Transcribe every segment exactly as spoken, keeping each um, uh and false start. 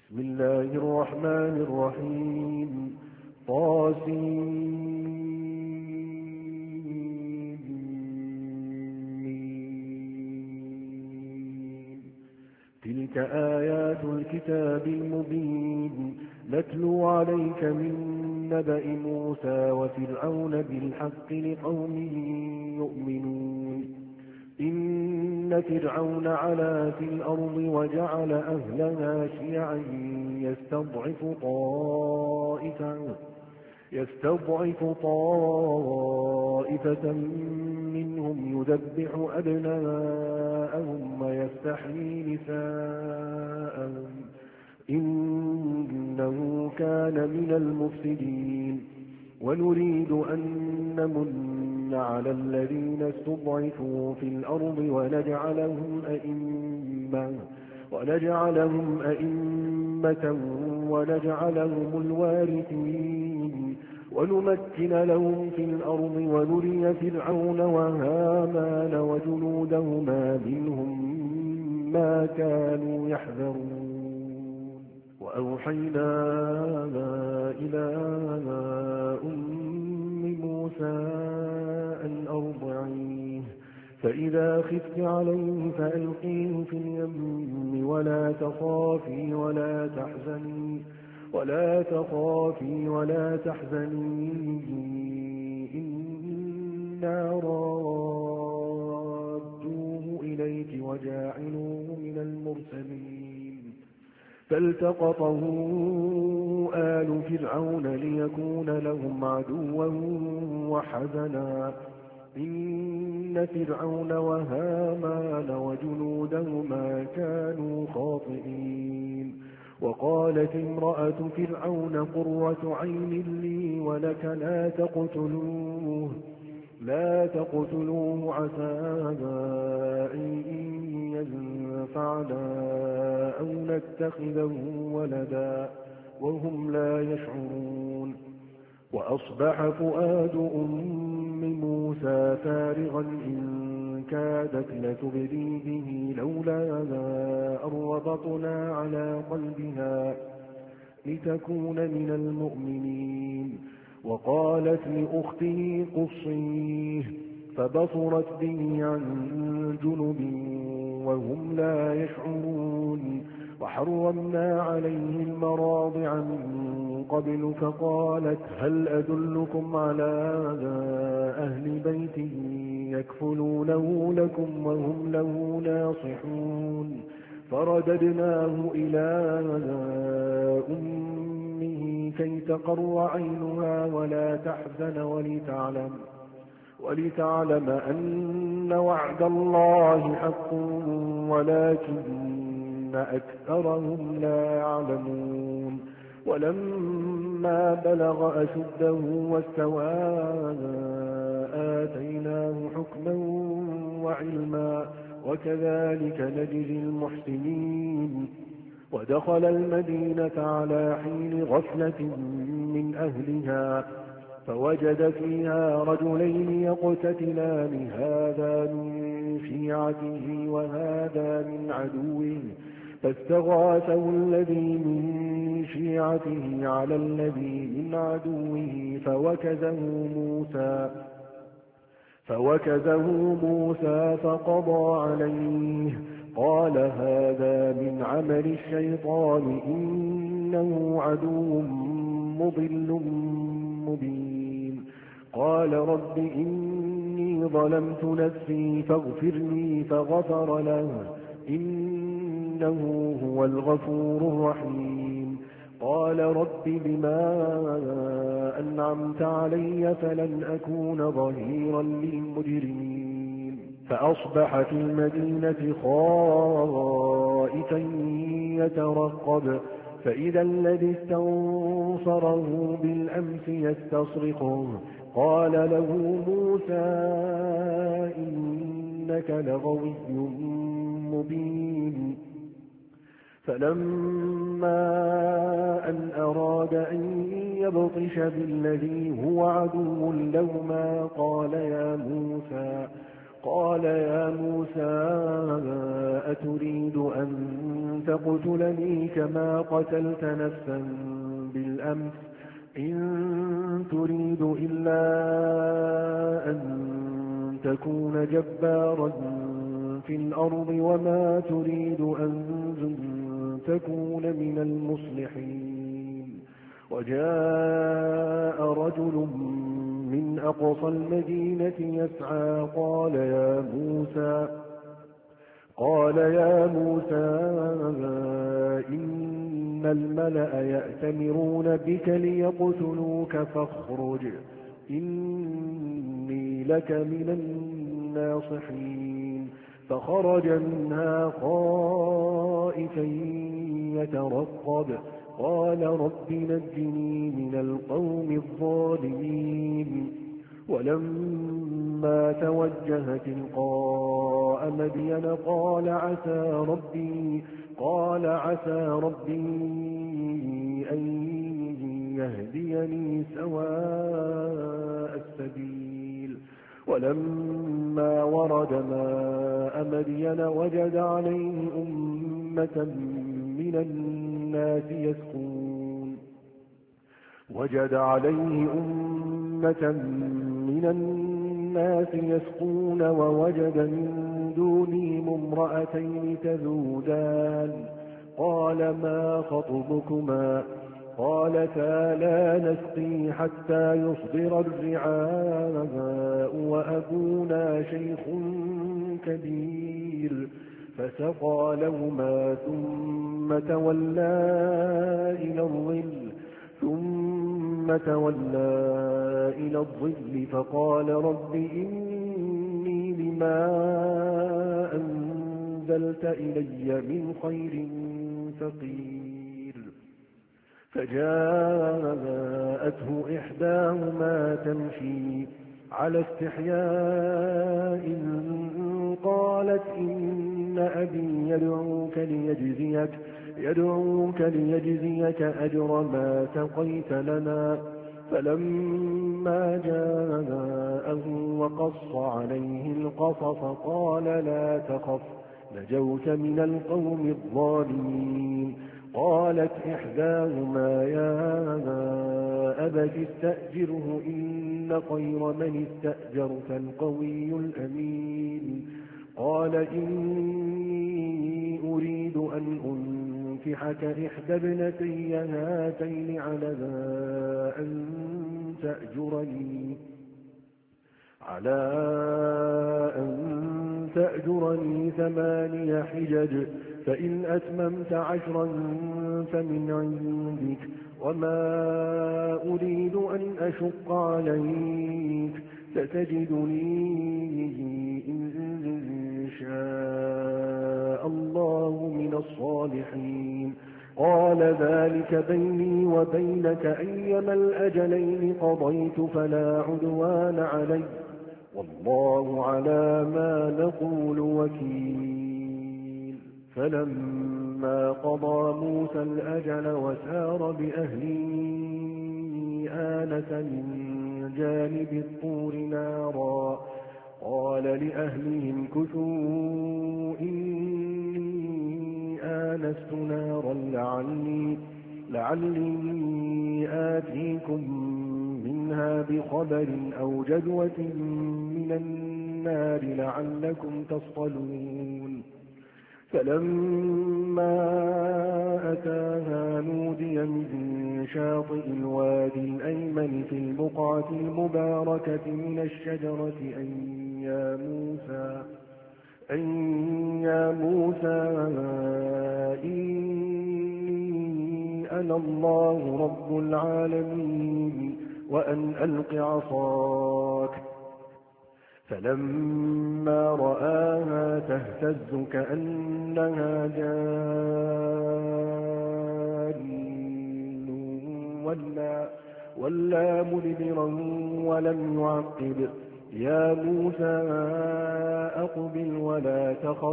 بسم الله الرحمن الرحيم. طاسين. تلك آيات الكتاب المبين نتلو عليك من نبأ موسى وفرعون بالحق لقوم يؤمنون. إن فرعون علا في الأرض وجعل أهلها شيعا يستضعف طائفة, يستضعف طائفة منهم يذبح أبناءهم ويستحيي نساءهم إنه كان من المفسدين. ونريد أن نمن على الذين استضعفوا في الأرض ونجعلهم أئمة, ونجعلهم أئمة ونجعلهم الوارثين ونمكن لهم في الأرض ونري فرعون وهامان وجنودهما منهم ما كانوا يحذرون. وأوحينا إلى أم موسى أن أرضعيه فإذا خفت عليه فألقيه في اليم ولا تخافي ولا تحزني ولا تخافي ولا تحزني إنا رادوه إليك وجاعلوه من المرسلين. فالتقطه آل فرعون ليكون لهم عدوا وحزنا إن فرعون وهامان وجنودهما كانوا خاطئين. وقالت امرأة فرعون قرة عين لي ولك لا تقتلوه لا تقتلوه عسى أن ينفعنا أو نتخذه ولدا وهم لا يشعرون. وأصبح فؤاد أم موسى فارغا إن كادت لتبدي به لولا أن ربطنا على قلبها لتكون من المؤمنين. وقالت لأخته قصيه فبصرت به عن جنب وهم لا يشعرون. وحرمنا عليه المراضع من قبل فقالت هل أدلكم على أهل بيت يكفلونه لكم وهم له ناصحون. فرددناه إلى أمه كي تقر عينها ولا تحزن ولتعلم, ولتعلم أن وعد الله حق ولكن أكثرهم لا يعلمون. ولما بلغ أشده واستوى آتيناه حكما وعلما وكذلك نجزي المحسنين. ودخل المدينة على حين غفلة من أهلها فوجد فيها رجلين يقتتلان هذا من شيعته وهذا من عدوه فاستغاثه الذي من شيعته على الذي من عدوه فوكزه موسى فوكزه موسى فقضى عليه قال هذا من عمل الشيطان إنه عدو مضل مبين. قال رب إني ظلمت نفسي فاغفر لي فغفر له إنه هو الغفور الرحيم. قال رب بما أنعمت علي فلن أكون ظهيرا للمجرمين. فأصبح في المدينة خائفا يترقب فإذا الذي استنصره بالأمس يستصرخه قال له موسى إنك لغوي مبين. فلما أن أراد أن يبطش بالذي هو عدو لهما قال يا موسى قال يا موسى أتريد أن تقتلني كما قتلت نفسا بالأمس إن تريد إلا أن تكون جبارا في الأرض وما تريد أن تكون من المصلحين. وجاء رجل من أقصى المدينة يسعى قال يا موسى قال يا موسى إن الملأ يأتمرون بك ليقتلوك فاخرج إني لك من الناصحين. فخرج منها خائفا يترقب قال رب نجني من القوم الظالمين. ولما توجه تلقاء مدين قال عسى ربي قال عسى ربي أن يهديني سواء السبيل. ولما ورد ماء مدين وجد عليه أمة من الناس يسقون وجد عليه أمة من الناس يسقون ووجد من دونهم امرأتين تذودان قال ما خطبكما قالتا لا نسقي حتى يصدر الرعاء وأبونا شيخ كبير فسقى لهما ثم تولى إلى الظل ثم تولى إلى الظل فقال رب إني لما أنزلت إلي من خير فقير. فجاءته إحداهما تمشي على استحياء قالت إن أبي يدعوك ليجزيك يدعوك ليجزيك أجر ما سقيت لنا. فلما جاءه وقص عليه القصص قال لا تخف نجوت من القوم الظالمين. قالت إحداهما يا أبت استأجره إن خير من استأجرت القوي الأمين. قال إني أريد أن أنكحك إحدى ابنتي هاتين على أن تأجرني على أن تأجرني ثماني حجج فإن أتممت عشرا فمن عندك وما أريد أن أشق عليك ستجدني إن شاء الله من الصالحين. قال ذلك بيني وبينك أيما الأجلين قضيت فلا عدوان علي والله على ما نقول وكيل. فلما قضى موسى الأجل وسار بأهله آنس من جانب الطور نارا قال لأهلهم كثوا إني آنست نارا لعلي, لعلي آتيكم منها بخبر أو جدوة من النار لعلكم تصطلون. فلما أتاها نودي من شاطئ الوادي الأيمن في البقعة المباركة من الشجرة أن يا موسى أن يا موسى إني أنا الله رب العالمين وأن ألق عصاك. فلما رآها تهتز كأنها جان ولا, ولا مدبرا ولم يعقب. يا موسى أقبل ولا تخف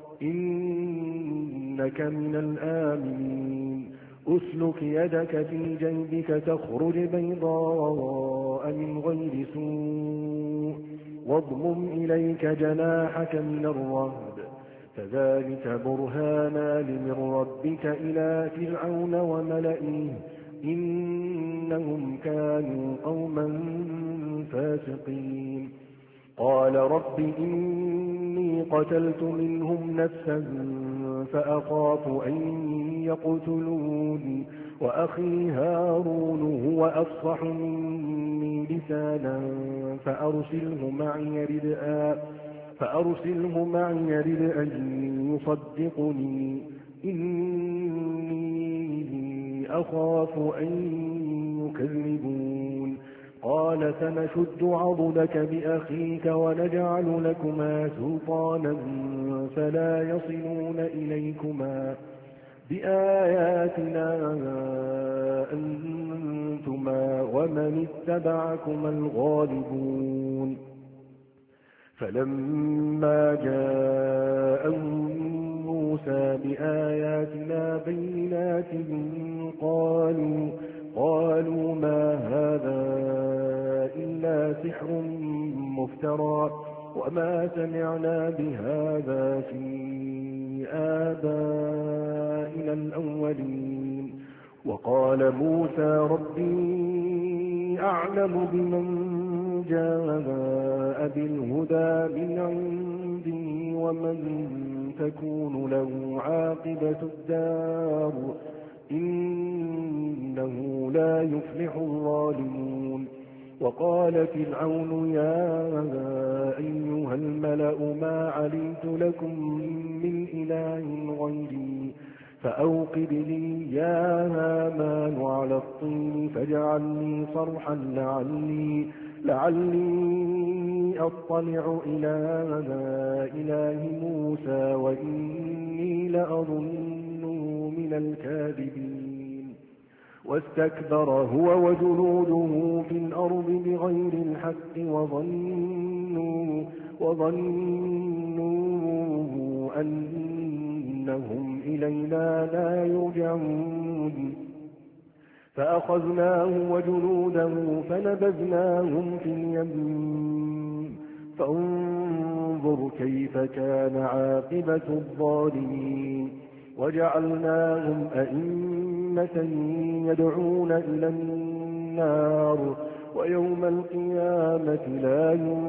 إنك من الآمنين. أسلك يدك في جيبك تخرج بيضاء من غير سوء واضمم إليك جناحك من الرهب فذلك برهانان من ربك إلى فرعون وملئه إنهم كانوا قوما فاسقين قال رب إني قتلت منهم نفسا فأخاف أن يقتلون وأخي هارون هو أفصح مني لسانا فأرسله معي ردءا فأرسله معي ردءا يصدقني إني أخاف أن يكذبون قال سنشد عضدك بأخيك ونجعل لكما سلطانا فلا يصلون إليكما بآياتنا أنتما ومن اتبعكما الغالبون فلما جاءهم موسى بآياتنا بينات قالوا قالوا ما هذا إلا سحر مفترى وما سمعنا بهذا في آبائنا الأولين وقال موسى ربي أعلم بمن جاء بالهدى من عندي ومن تكون له عاقبة الدار إنه لا يفلح الظالمون وقال فرعون يا أيها الملأ ما علمت لكم من إله غيري فأوقد لي يا هامان على الطين فاجعلني صرحا لعلي, لعلي أطلع إلى إله موسى وإني لأظنه من الكاذبين واستكبر هو وجنوده في الأرض بغير الحق وظنوا, وظنوا أنهم إلينا لا يرجعون فأخذناه وجنوده فنبذناهم في اليم فانظر كيف كان عاقبة الظالمين وجعلناهم أئمة يدعون إلى النار ويوم القيامة لا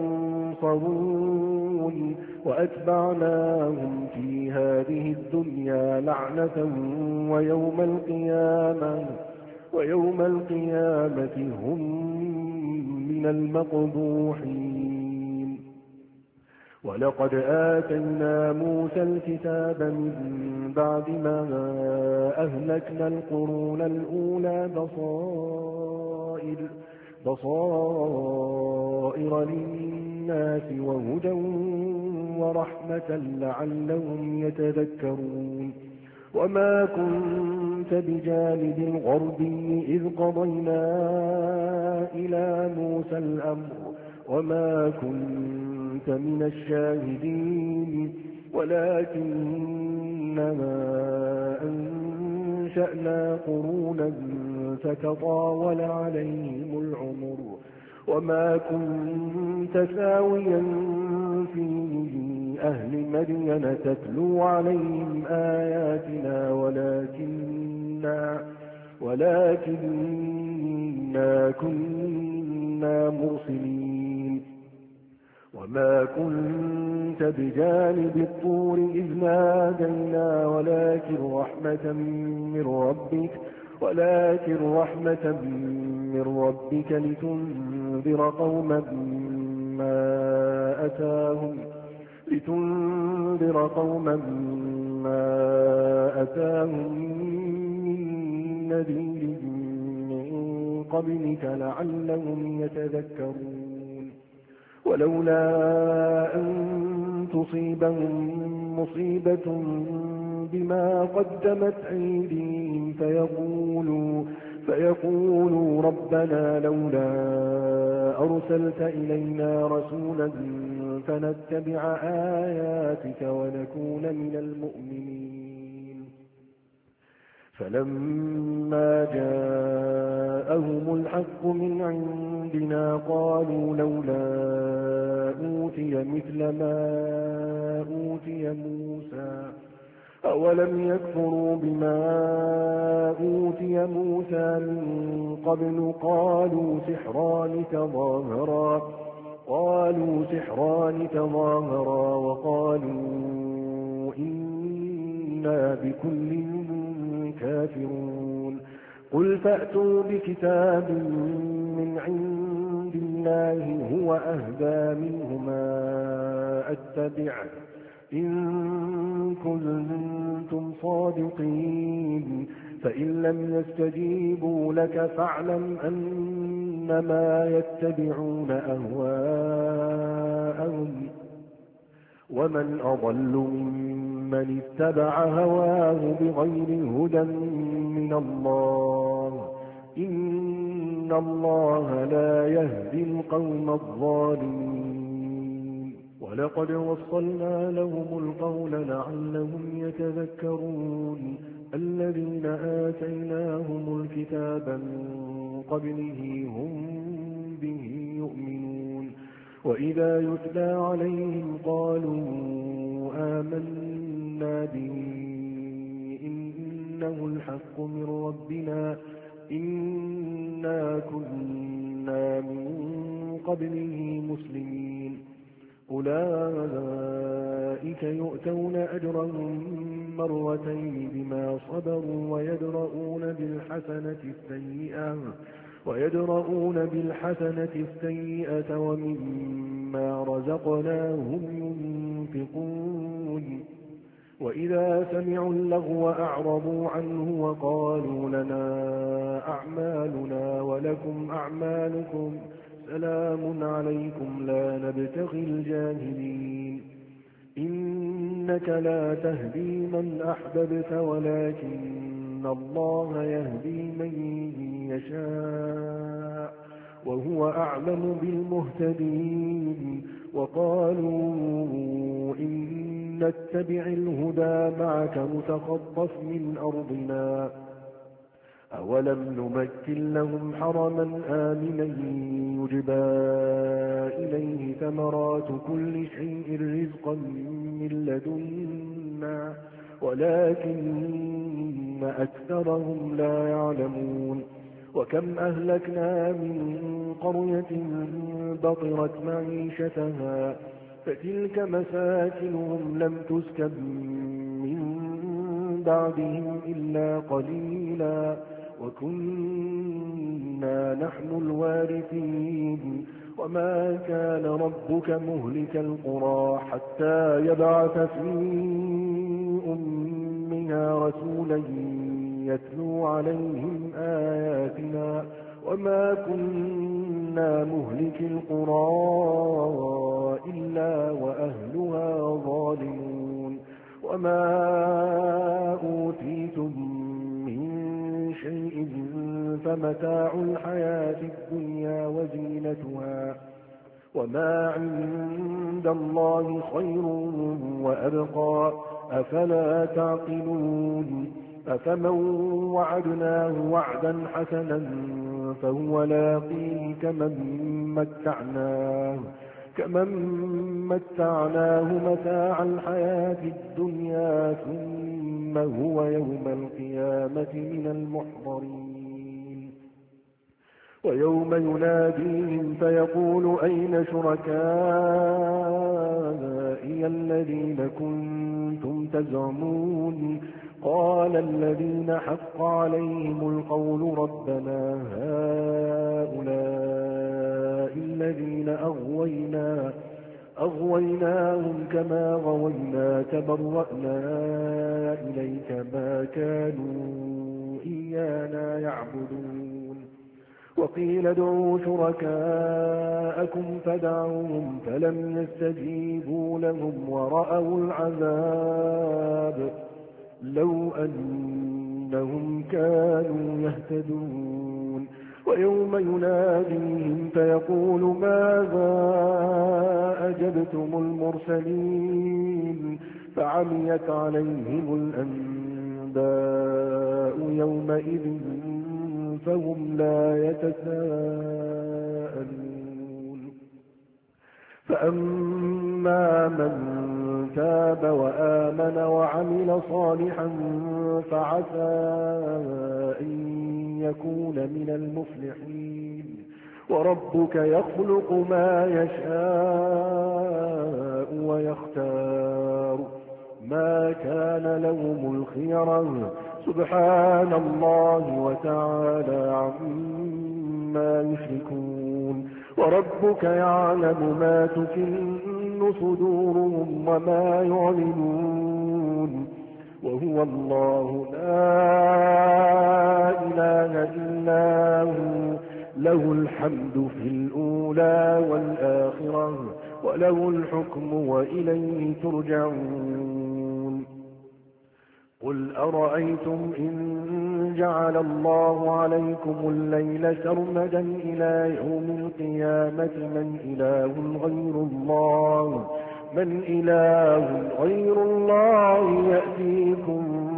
ينصرون وأتبعناهم في هذه الدنيا لعنة ويوم القيامة ويوم القيامة هم من المقبوحين ولقد آتينا موسى الكتاب من بعد ما أهلكنا القرون الأولى بصائر, بصائر للناس وهدى ورحمة لعلهم يتذكرون وما كنت بجانب الغربي إذ قضينا إلى موسى الأمر وما كنت من الشاهدين ولكننا أنشأنا قرونا فتطاول عليهم العمر وما كنت ساويا في أهل مدين تتلو عليهم آياتنا ولكننا, ولكننا كنا مرسلين وما كنت بجانب الطور إذ نادينا ولكن رحمة من ربك ولكن رحمة من ربك لتنذر قوما ما أتاهم لتنذر قوما ما أتاهم من نذير من قبلك لعلهم يتذكرون ولولا أن تصيبهم مصيبة بما قدمت أيديهم فيقولوا, فيقولوا ربنا لولا أرسلت إلينا رسولا فنتبع آياتك ونكون من المؤمنين فلما جاء جاءهم الحق من عندنا قالوا لولا أوتي مثل ما أوتي موسى أولم يكفروا بما أوتي موسى من قبل قالوا سحران تظاهرا قالوا سحران تظاهرا وقالوا إنا بكل كافرون قل فأتوا بكتاب من عند الله هو أهدى منهما أتبعه إن كنتم صادقين فإن لم يستجيبوا لك فاعلم أنما يتبعون أهواءهم ومن أضل ممن اتبع هواه بغير هدى من الله إن الله لا يهدي القوم الظالمين ولقد وصلنا لهم القول لعلهم يتذكرون الذين آتيناهم الكتاب من قبله هم به يؤمنون وإذا يتلى عليهم قالوا آمنا به إنه الحق من ربنا إنا كنا من قبله مسلمين أولئك يؤتون أجرهم مرتين بما صبروا ويدرؤون بالحسنة السيئة ويدرؤون بالحسنة السيئة ومما رزقناهم ينفقون وإذا سمعوا اللغو أعرضوا عنه وقالوا لنا أعمالنا ولكم أعمالكم سلام عليكم لا نبتغي الجاهلين إنك لا تهدي من أحببت ولكن الله يهدي من يشاء وهو أعلم بالمهتدين وقالوا إن نتبع الهدى معك نتخطف من أرضنا أولم نمكن لهم حرما آمنا يجبى إليه ثمرات كل شيء رزقا من لدنا ولكن أكثرهم لا يعلمون وكم أهلكنا من قرية بطرت معيشتها فتلك مساكنهم لم تسكن من بعدهم إلا قليلا وكنا نحن الوارثين وما كان ربك مهلك القرى حتى يبعث في أمها رسولا يتلو عليهم آياتنا وما كنا مهلك القرى إلا وأهلها ظالمون وما أوتيتم من شيء فمتاع الحياة الدنيا وزينتها وما عند الله خير وأبقى أفلا تعقلون أفمن وعدناه وعدا حسنا فهو لاقيه كمن متعناه كمن متعناه متاع الحياة الدنيا ثم هو يوم القيامة من المحضرين ويوم يناديهم فيقول أين شركائي الذين كنتم تزعمون قال الذين حق عليهم القول ربنا هؤلاء الذين أغوينا أغويناهم كما غوينا تبرأنا إليك ما كانوا إيانا يعبدون وقيل ادعوا شركاءكم فدعوهم فلم يستجيبوا لهم ورأوا العذاب لو أنهم كانوا يهتدون ويوم يناديهم فيقول ماذا أجبتم المرسلين فعميت عليهم الأنباء يومئذ فهم لا يتساءلون فأما من تاب وآمن وعمل صالحا فعسى أن يكون من المفلحين وربك يخلق ما يشاء ويختار ما كان لهم الخيرة سبحان الله وتعالى عما يشركون وربك يعلم ما تكن صدورهم وما يعلنون وهو الله لا إله إلا هو له الحمد في الأولى والآخرة وله الحكم وإليه ترجعون قل أرأيتم إن جعل الله عليكم الليل سرمدا إلى يوم القيامة من إله غير الله من إله غير الله يأتيكم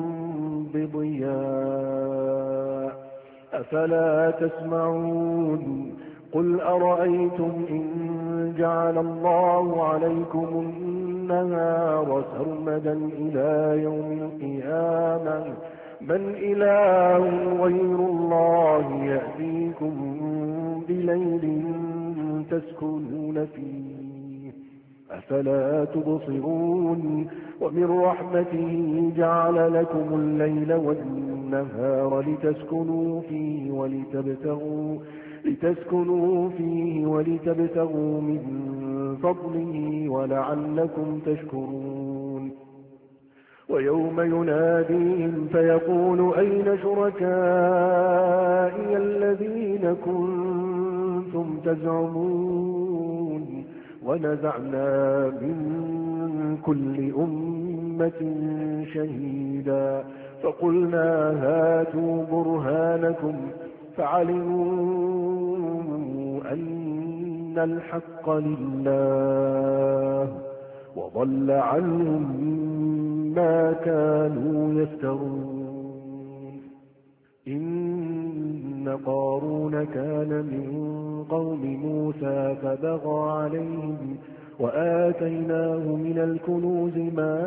بضياء أفلا تسمعون قل أرأيتم إن جعل الله عليكم النهار سرمدا إلى يوم القيامة من إله غير الله يأتيكم بليل تسكنون فيه أفلا تبصرون ومن رحمته جعل لكم الليل والنهار لتسكنوا فيه ولتبتغوا لتسكنوا فيه ولتبتغوا من فضله ولعلكم تشكرون ويوم يناديهم فيقول أين شركائي الذين كنتم تزعمون ونزعنا من كل أمة شهيدا فقلنا هاتوا برهانكم فعلموا أن الحق لله وضل عنهم ما كانوا يفترون إن قارون كان من قوم موسى فبغى عليهم وآتيناه من الكنوز ما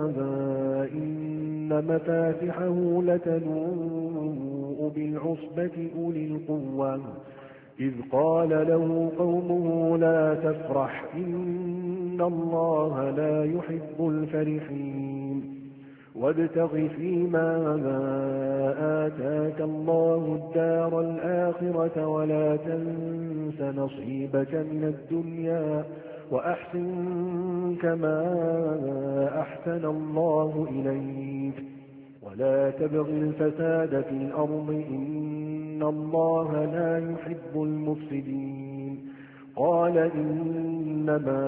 إن مفاتحه لتنوء بالعصبة أولي القوة إذ قال له قومه لا تفرح إن الله لا يحب الفرحين وابتغ فيما آتاك الله الدار الآخرة ولا تنس نصيبك من الدنيا وأحسن كما أحسن الله إليك ولا تبغ الفساد في الأرض إن الله لا يحب المفسدين قال إنما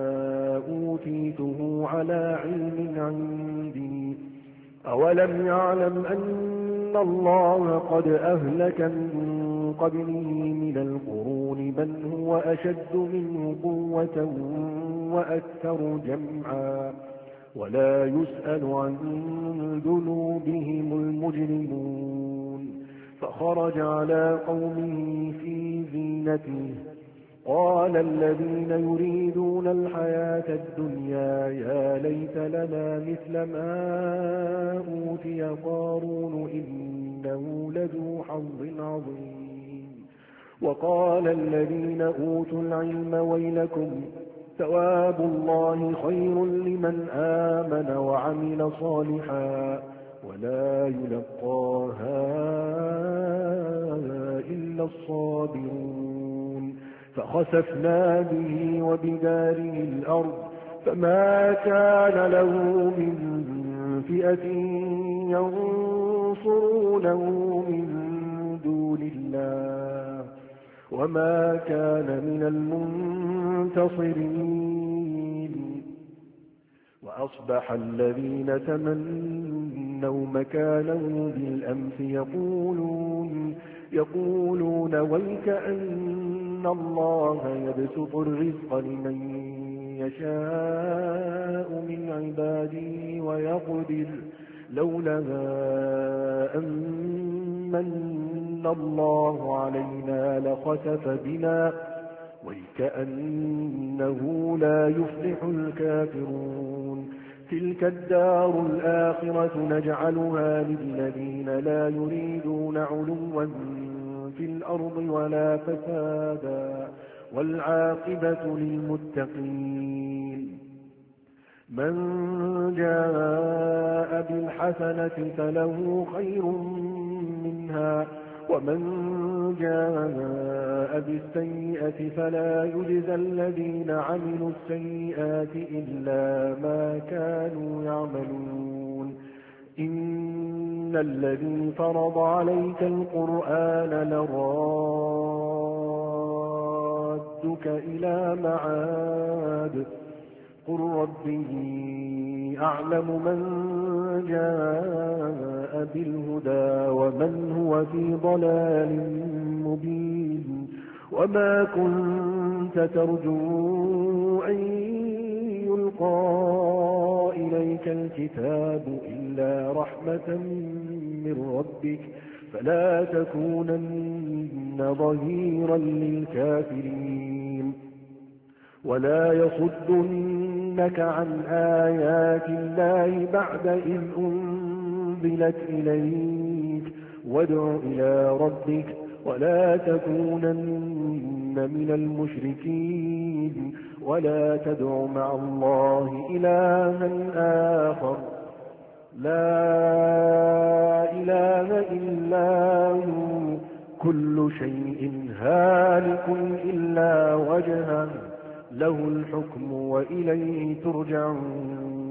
أوتيته على علم عندي أولم يعلم أن الله قد أهلك من قبله من القرون من هو أشد منه قوة وأكثر جمعا ولا يسأل عن ذنوبهم المجرمون فخرج على قومه في زينته قال الذين يريدون الحياة الدنيا يا ليت لنا مثل ما أوتي قارون إنه لذو حظ عظيم وقال الذين أوتوا العلم ويلكم ثواب الله خير لمن آمن وعمل صالحا ولا يلقاها إلا الصابرون فخسفنا به وبداره الأرض فما كان له من فئة ينصرونه من دون الله وما كان من المنتصرين وأصبح الذين تمنوا مكانه بالأمس يقولون يقولون ويك أن الله يبسط الرزق لمن يشاء من عباده ويقدر لولا أن من الله علينا لخسف بنا وكأنه لا يفلح الكافرون تلك الدار الآخرة نجعلها للذين لا يريدون علوا في الأرض ولا فسادا والعاقبة للمتقين من جاء بالحسنة فله خير منها ومن جاء بالسيئة فلا يجزى الذين عملوا السيئات إلا ما كانوا يعملون إن الذي فرض عليك القرآن لرادك إلى معاد قل ربه أعلم من جاء بالهدى ومن هو في ضلال مبين وما كنت ترجو أن يلقى إليك الكتاب إلا رحمة من ربك فلا تكونن ظهيرا للكافرين ولا يصدنك عن آيات الله بعد إذ أنزلت إليك وادع إلى ربك ولا تكونن من المشركين ولا تدع مع الله إلها آخر لا إله إلا هو كل شيء هالك إلا وجهه له الحكم وإليه ترجعون